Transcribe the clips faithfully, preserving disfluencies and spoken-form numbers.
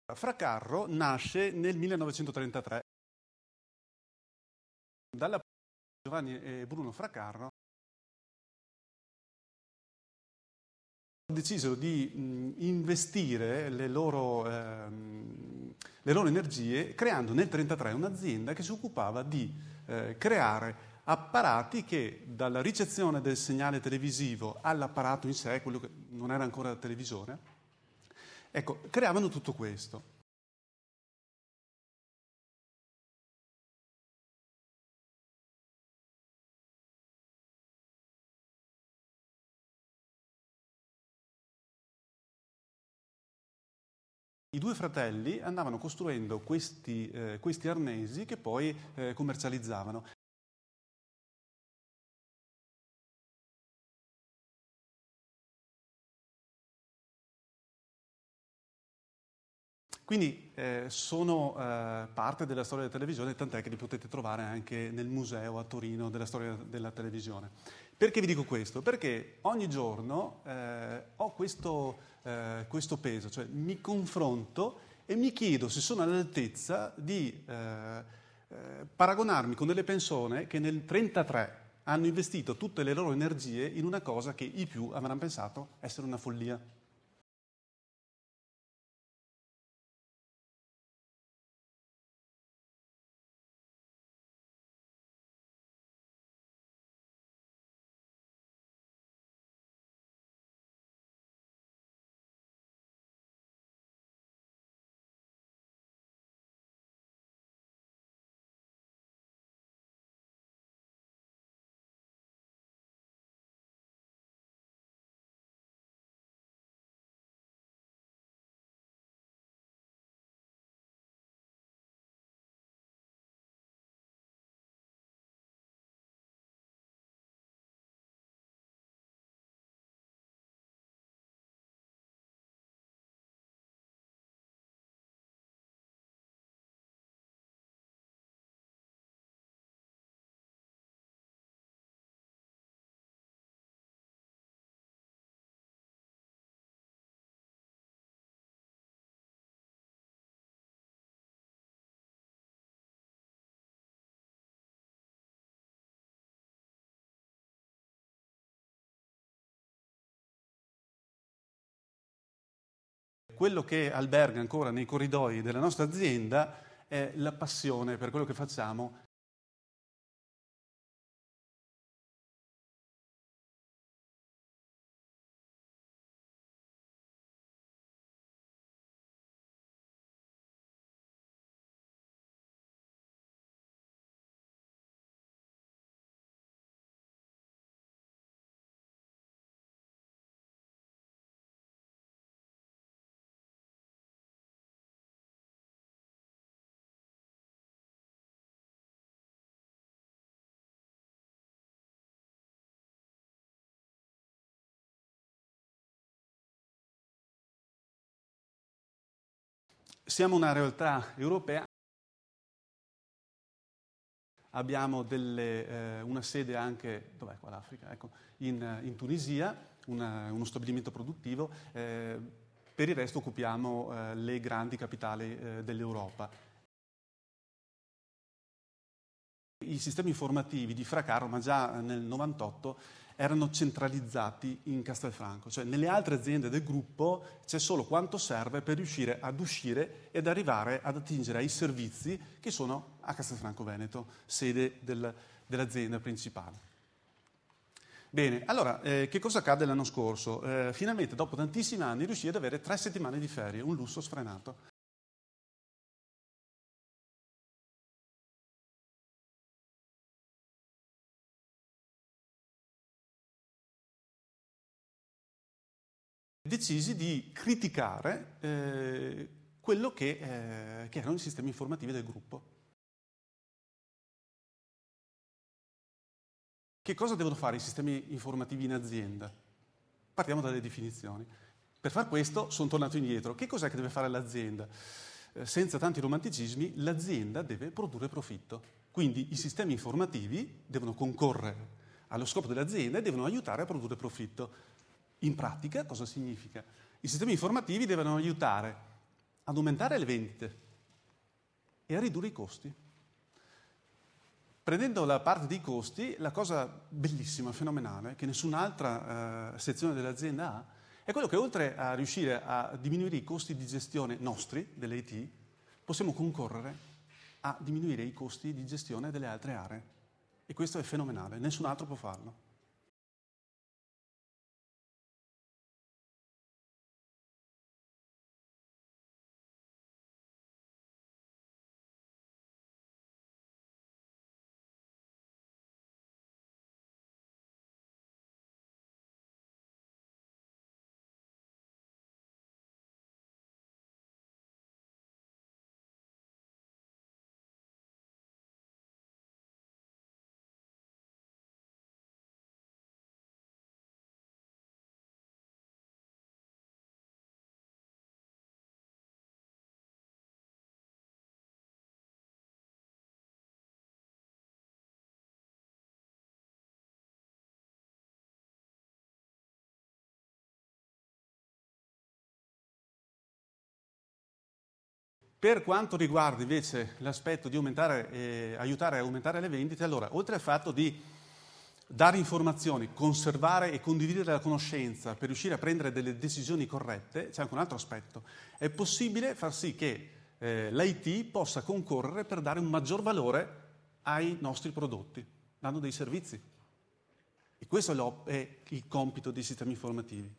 Fracarro nasce nel millenovecentotrentatré. Dalla Giovanni e Bruno Fracarro decisero di mh, investire le loro, ehm, le loro energie creando nel millenovecentotrentatré un'azienda che si occupava di eh, creare apparati che dalla ricezione del segnale televisivo all'apparato in sé, quello che non era ancora televisore, ecco, creavano tutto questo. I due fratelli andavano costruendo questi, eh, questi arnesi che poi eh, commercializzavano. Quindi eh, sono eh, parte della storia della televisione, tant'è che li potete trovare anche nel museo a Torino della storia della televisione. Perché vi dico questo? Perché ogni giorno eh, ho questo, eh, questo peso, cioè mi confronto e mi chiedo se sono all'altezza di eh, eh, paragonarmi con delle persone che nel millenovecentotrentatré hanno investito tutte le loro energie in una cosa che i più avranno pensato essere una follia. Quello che alberga ancora nei corridoi della nostra azienda è la passione per quello che facciamo. Siamo una realtà europea, abbiamo delle, eh, una sede anche, dov'è qua l'Africa? Ecco, in, in Tunisia, una, uno stabilimento produttivo, eh, per il resto occupiamo eh, le grandi capitali eh, dell'Europa. I sistemi informativi di Fracarro, ma già nel novantotto, erano centralizzati in Castelfranco, cioè nelle altre aziende del gruppo c'è solo quanto serve per riuscire ad uscire ed arrivare ad attingere ai servizi che sono a Castelfranco Veneto, sede del, dell'azienda principale. Bene, allora, eh, che cosa accade l'anno scorso? Eh, finalmente, dopo tantissimi anni, riuscii ad avere tre settimane di ferie, un lusso sfrenato. Decisi di criticare eh, quello che, eh, che erano i sistemi informativi del gruppo. Che cosa devono fare i sistemi informativi in azienda? Partiamo dalle definizioni. Per far questo sono tornato indietro. Che cos'è che deve fare l'azienda? Eh, senza tanti romanticismi, l'azienda deve produrre profitto. Quindi i sistemi informativi devono concorrere allo scopo dell'azienda e devono aiutare a produrre profitto. In pratica cosa significa? I sistemi informativi devono aiutare ad aumentare le vendite e a ridurre i costi. Prendendo la parte dei costi, la cosa bellissima, fenomenale, che nessun'altra eh, sezione dell'azienda ha, è quello che oltre a riuscire a diminuire i costi di gestione nostri, dell'I T, possiamo concorrere a diminuire i costi di gestione delle altre aree. E questo è fenomenale, nessun altro può farlo. Per quanto riguarda invece l'aspetto di aumentare, eh, aiutare a aumentare le vendite, allora, oltre al fatto di dare informazioni, conservare e condividere la conoscenza per riuscire a prendere delle decisioni corrette, c'è anche un altro aspetto. È possibile far sì che eh, l'I T possa concorrere per dare un maggior valore ai nostri prodotti, dando dei servizi. E questo è il compito dei sistemi informativi.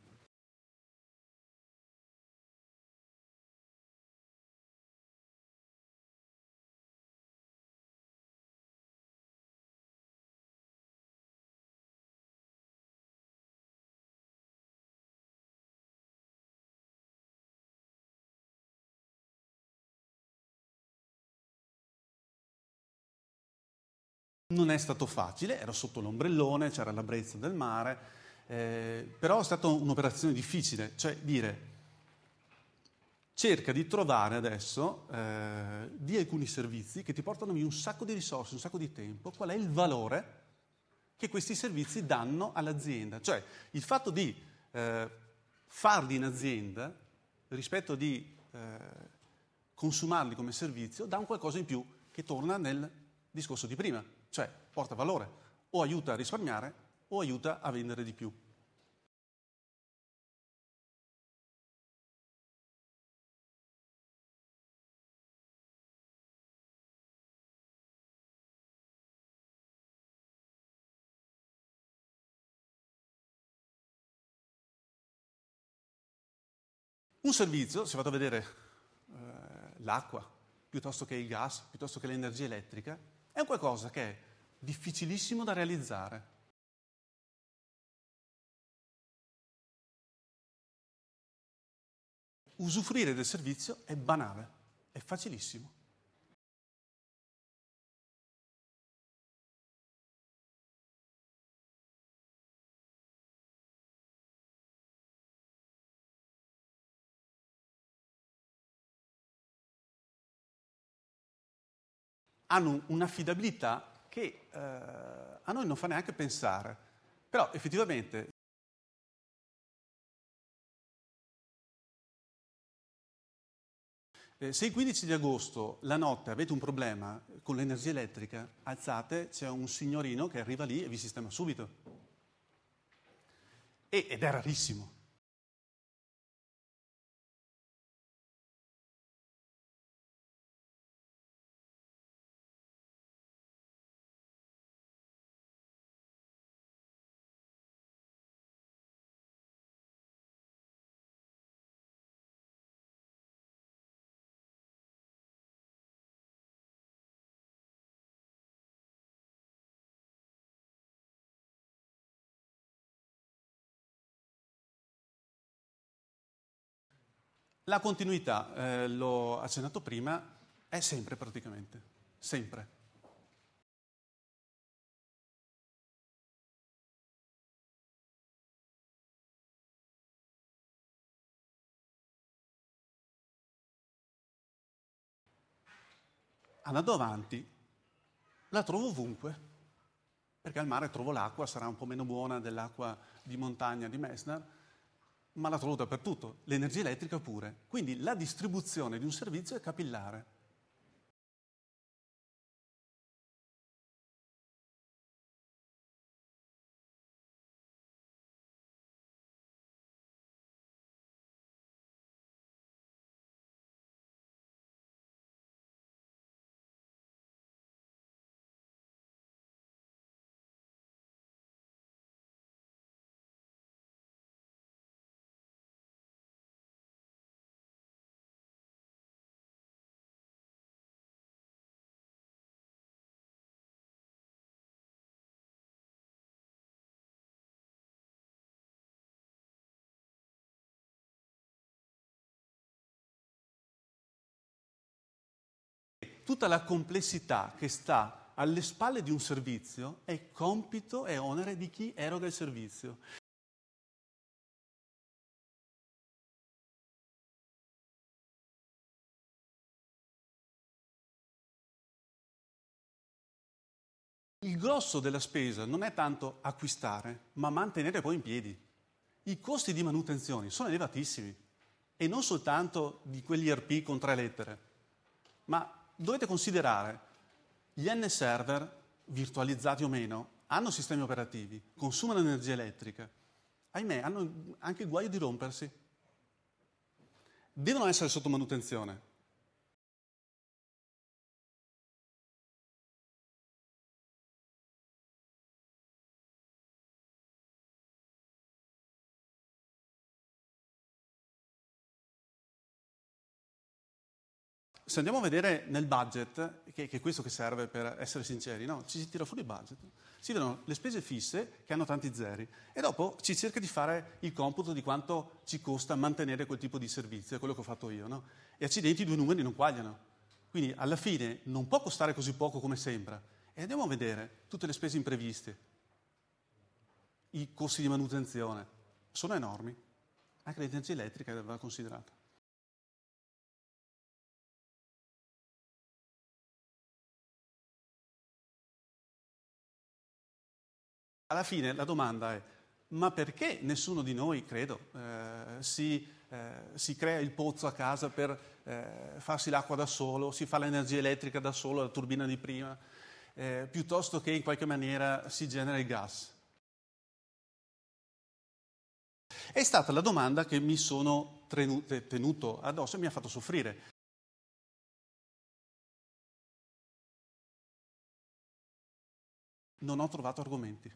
Non è stato facile, ero sotto l'ombrellone, c'era la brezza del mare, eh, però è stata un'operazione difficile, cioè dire cerca di trovare adesso eh, di alcuni servizi che ti portano via un sacco di risorse, un sacco di tempo, qual è il valore che questi servizi danno all'azienda. Cioè il fatto di eh, farli in azienda rispetto di eh, consumarli come servizio dà un qualcosa in più che torna nel discorso di prima. Cioè porta valore, o aiuta a risparmiare o aiuta a vendere di più. Un servizio, se vado a vedere eh, l'acqua, piuttosto che il gas, piuttosto che l'energia elettrica, è un qualcosa che è difficilissimo da realizzare. Usufruire del servizio è banale, è facilissimo. Hanno un'affidabilità che eh, a noi non fa neanche pensare, però effettivamente eh, se il quindici di agosto la notte avete un problema con l'energia elettrica, alzate, c'è un signorino che arriva lì e vi sistema subito. E, ed è rarissimo. La continuità, eh, l'ho accennato prima, è sempre praticamente, sempre. Andando avanti, la trovo ovunque, perché al mare trovo l'acqua, sarà un po' meno buona dell'acqua di montagna di Messner, ma la trovo dappertutto, l'energia elettrica pure. Quindi la distribuzione di un servizio è capillare. Tutta la complessità che sta alle spalle di un servizio è compito e onere di chi eroga il servizio. Il grosso della spesa non è tanto acquistare, ma mantenere poi in piedi. I costi di manutenzione sono elevatissimi e non soltanto di quegli E R P con tre lettere, ma dovete considerare gli N server, virtualizzati o meno, hanno sistemi operativi, consumano energia elettrica, ahimè hanno anche il guaio di rompersi, devono essere sotto manutenzione. Se andiamo a vedere nel budget, che, che è questo che serve per essere sinceri, no? Ci si tira fuori il budget, si vedono le spese fisse che hanno tanti zeri e dopo ci cerca di fare il computo di quanto ci costa mantenere quel tipo di servizio, è quello che ho fatto io, no? E accidenti, i due numeri non quagliano. Quindi alla fine non può costare così poco come sembra. E andiamo a vedere tutte le spese impreviste, i costi di manutenzione, sono enormi. Anche l'energia elettrica va considerata. Alla fine la domanda è, ma perché nessuno di noi, credo, eh, si, eh, si crea il pozzo a casa per eh, farsi l'acqua da solo, si fa l'energia elettrica da solo, la turbina di prima, eh, piuttosto che in qualche maniera si genera il gas? È stata la domanda che mi sono tenuto addosso e mi ha fatto soffrire. Non ho trovato argomenti.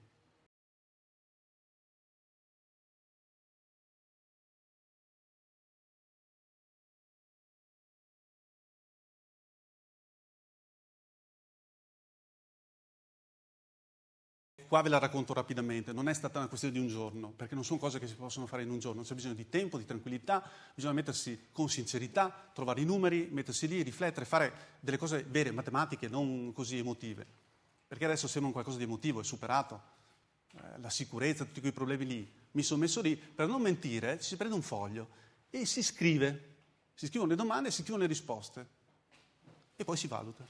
Qua ve la racconto rapidamente, non è stata una questione di un giorno, perché non sono cose che si possono fare in un giorno, c'è bisogno di tempo, di tranquillità, bisogna mettersi con sincerità, trovare i numeri, mettersi lì, riflettere, fare delle cose vere, matematiche, non così emotive. Perché adesso sembra un qualcosa di emotivo, è superato. Eh, la sicurezza, tutti quei problemi lì. Mi sono messo lì, per non mentire, ci si prende un foglio e si scrive. Si scrivono le domande e si scrivono le risposte. E poi si valuta.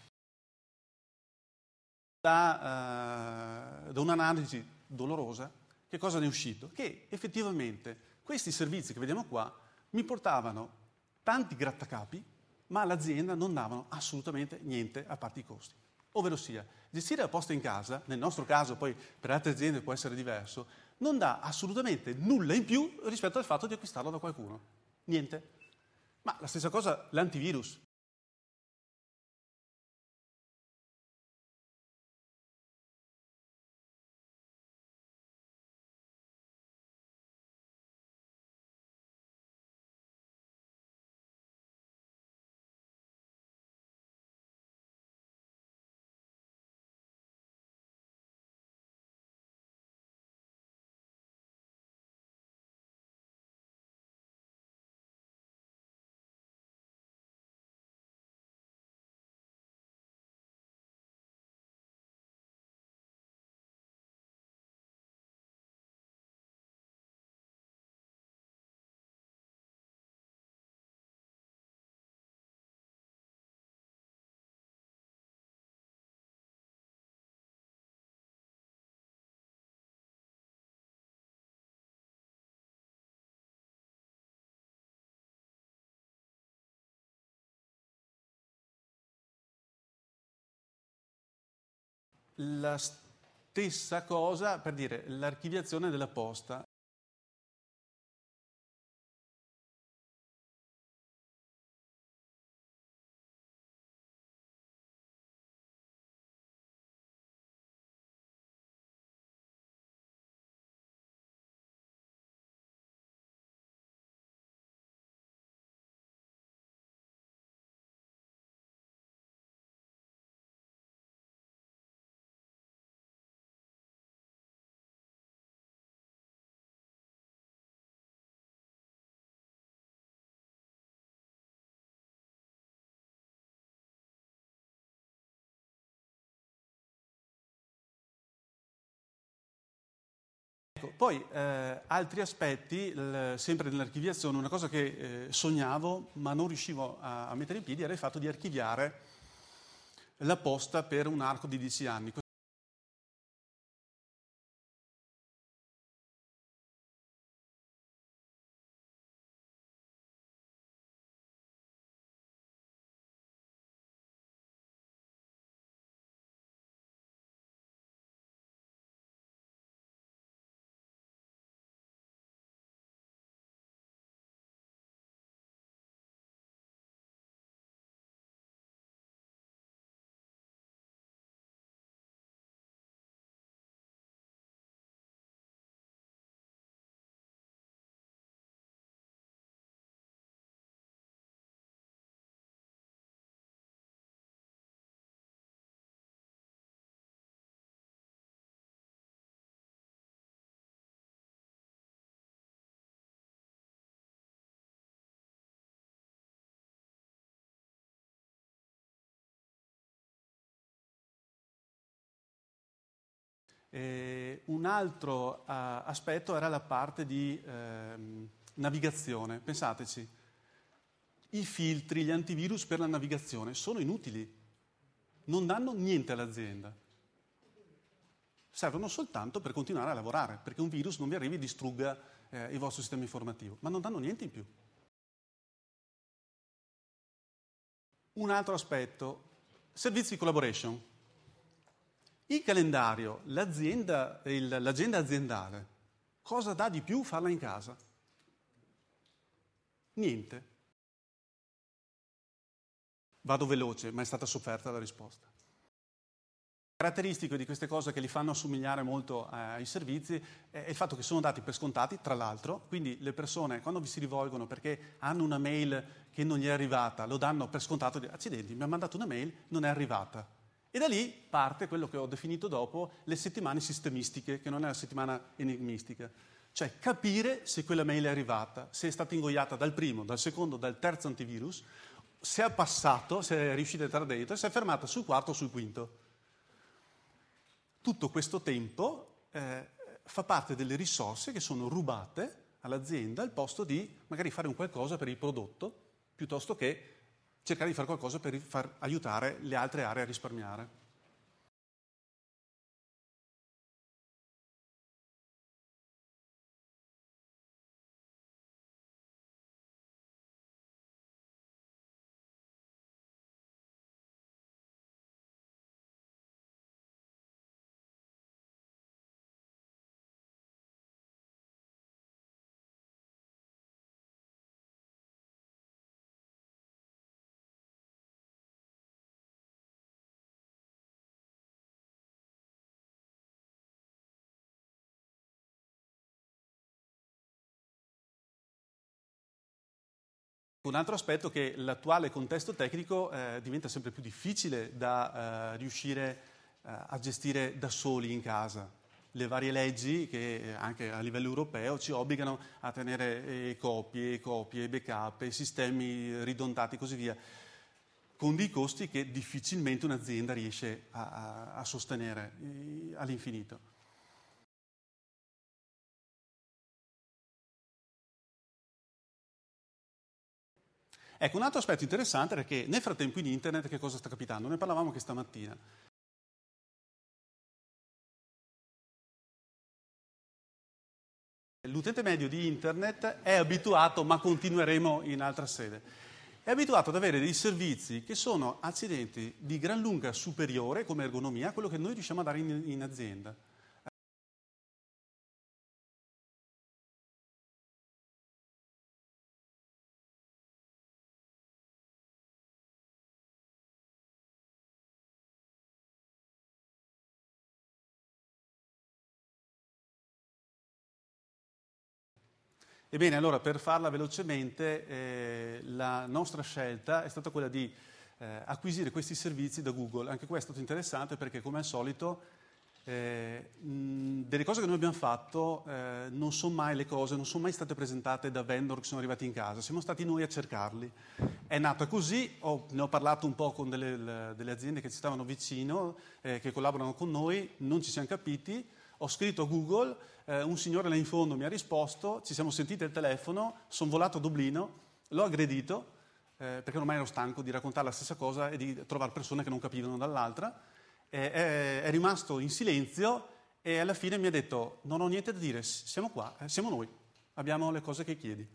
Da, uh, da un'analisi dolorosa, che cosa ne è uscito? Che effettivamente questi servizi che vediamo qua mi portavano tanti grattacapi, ma all'azienda non davano assolutamente niente a parte i costi. Ovvero sia, gestire la posta in casa, nel nostro caso poi per altre aziende può essere diverso, non dà assolutamente nulla in più rispetto al fatto di acquistarlo da qualcuno. Niente. Ma la stessa cosa l'antivirus. la stessa cosa per dire l'archiviazione della posta. Ecco, poi eh, altri aspetti, il, sempre nell'archiviazione, una cosa che eh, sognavo ma non riuscivo a, a mettere in piedi era il fatto di archiviare la posta per un arco di dieci anni. Eh, un altro uh, aspetto era la parte di ehm, navigazione. Pensateci, i filtri, gli antivirus per la navigazione sono inutili, non danno niente all'azienda. Servono soltanto per continuare a lavorare, perché un virus non vi arrivi e distrugga eh, il vostro sistema informativo, ma non danno niente in più. Un altro aspetto, servizi di collaboration. Il calendario, l'azienda, il, l'agenda aziendale, cosa dà di più farla in casa? Niente. Vado veloce, ma è stata sofferta la risposta. Caratteristico di queste cose che li fanno assomigliare molto ai servizi è il fatto che sono dati per scontati, tra l'altro, quindi le persone quando vi si rivolgono perché hanno una mail che non gli è arrivata, lo danno per scontato, di accidenti, mi ha mandato una mail, non è arrivata. E da lì parte quello che ho definito dopo le settimane sistemistiche, che non è la settimana enigmistica. Cioè capire se quella mail è arrivata, se è stata ingoiata dal primo, dal secondo, dal terzo antivirus, se è passato, se è riuscita a entrare dentro, se è fermata sul quarto o sul quinto. Tutto questo tempo eh, fa parte delle risorse che sono rubate all'azienda al posto di magari fare un qualcosa per il prodotto, piuttosto che cercare di fare qualcosa per far aiutare le altre aree a risparmiare. Un altro aspetto è che l'attuale contesto tecnico eh, diventa sempre più difficile da eh, riuscire eh, a gestire da soli in casa. Le varie leggi che anche a livello europeo ci obbligano a tenere eh, copie, copie, backup, sistemi ridondati e così via, con dei costi che difficilmente un'azienda riesce a, a, a sostenere eh, all'infinito. Ecco, un altro aspetto interessante è che nel frattempo in internet che cosa sta capitando? Ne parlavamo anche stamattina. L'utente medio di internet è abituato, ma continueremo in altra sede, è abituato ad avere dei servizi che sono, accidenti, di gran lunga superiore come ergonomia a quello che noi riusciamo a dare in, in azienda. Ebbene, allora, per farla velocemente, eh, la nostra scelta è stata quella di eh, acquisire questi servizi da Google. Anche questo è stato interessante perché, come al solito, eh, mh, delle cose che noi abbiamo fatto eh, non sono mai le cose, non sono mai state presentate da vendor che sono arrivati in casa, siamo stati noi a cercarli. È nata così, ho, ne ho parlato un po' con delle, le, delle aziende che ci stavano vicino, eh, che collaborano con noi, non ci siamo capiti, ho scritto a Google, eh, un signore là in fondo mi ha risposto, ci siamo sentiti al telefono, sono volato a Dublino, l'ho aggredito, eh, perché ormai ero stanco di raccontare la stessa cosa e di trovare persone che non capivano dall'altra, eh, è, è rimasto in silenzio e alla fine mi ha detto non ho niente da dire, siamo qua, eh, siamo noi, abbiamo le cose che chiedi.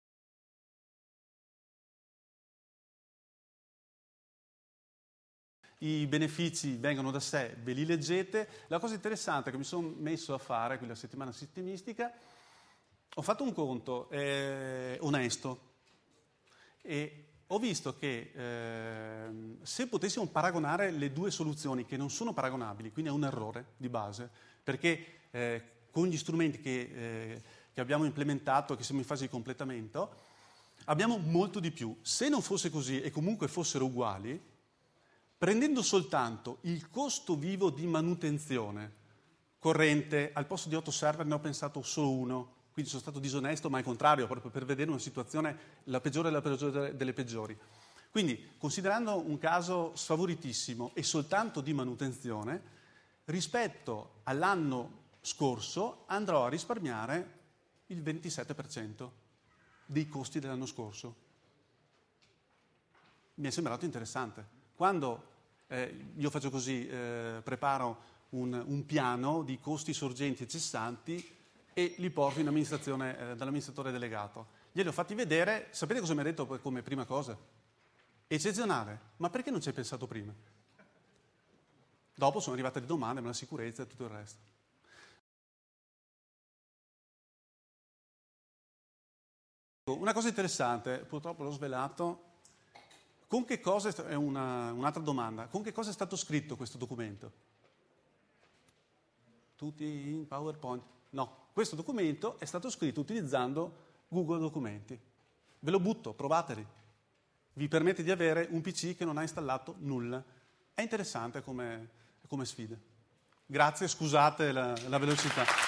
I benefici vengono da sé, ve li leggete. La cosa interessante che mi sono messo a fare quella settimana sistemistica, ho fatto un conto eh, onesto e ho visto che eh, se potessimo paragonare le due soluzioni che non sono paragonabili, quindi è un errore di base, perché eh, con gli strumenti che, eh, che abbiamo implementato, che siamo in fase di completamento, abbiamo molto di più. Se non fosse così e comunque fossero uguali, prendendo soltanto il costo vivo di manutenzione corrente, al posto di otto server ne ho pensato solo uno, quindi sono stato disonesto, ma al contrario, proprio per vedere una situazione la peggiore della peggiore delle peggiori. Quindi, considerando un caso sfavoritissimo e soltanto di manutenzione, rispetto all'anno scorso andrò a risparmiare il ventisette per cento dei costi dell'anno scorso. Mi è sembrato interessante. Quando eh, io faccio così, eh, preparo un, un piano di costi sorgenti e cessanti e li porto in amministrazione eh, dall'amministratore delegato. Glieli ho fatti vedere, sapete cosa mi ha detto come prima cosa? Eccezionale, ma perché non ci hai pensato prima? Dopo sono arrivate le domande, ma la sicurezza e tutto il resto. Una cosa interessante, purtroppo l'ho svelato. Con che cosa è una, un'altra domanda? Con che cosa è stato scritto questo documento? Tutti in PowerPoint? No, questo documento è stato scritto utilizzando Google Documenti. Ve lo butto, provateli. Vi permette di avere un P C che non ha installato nulla. È interessante come, come sfida. Grazie, scusate la, la velocità.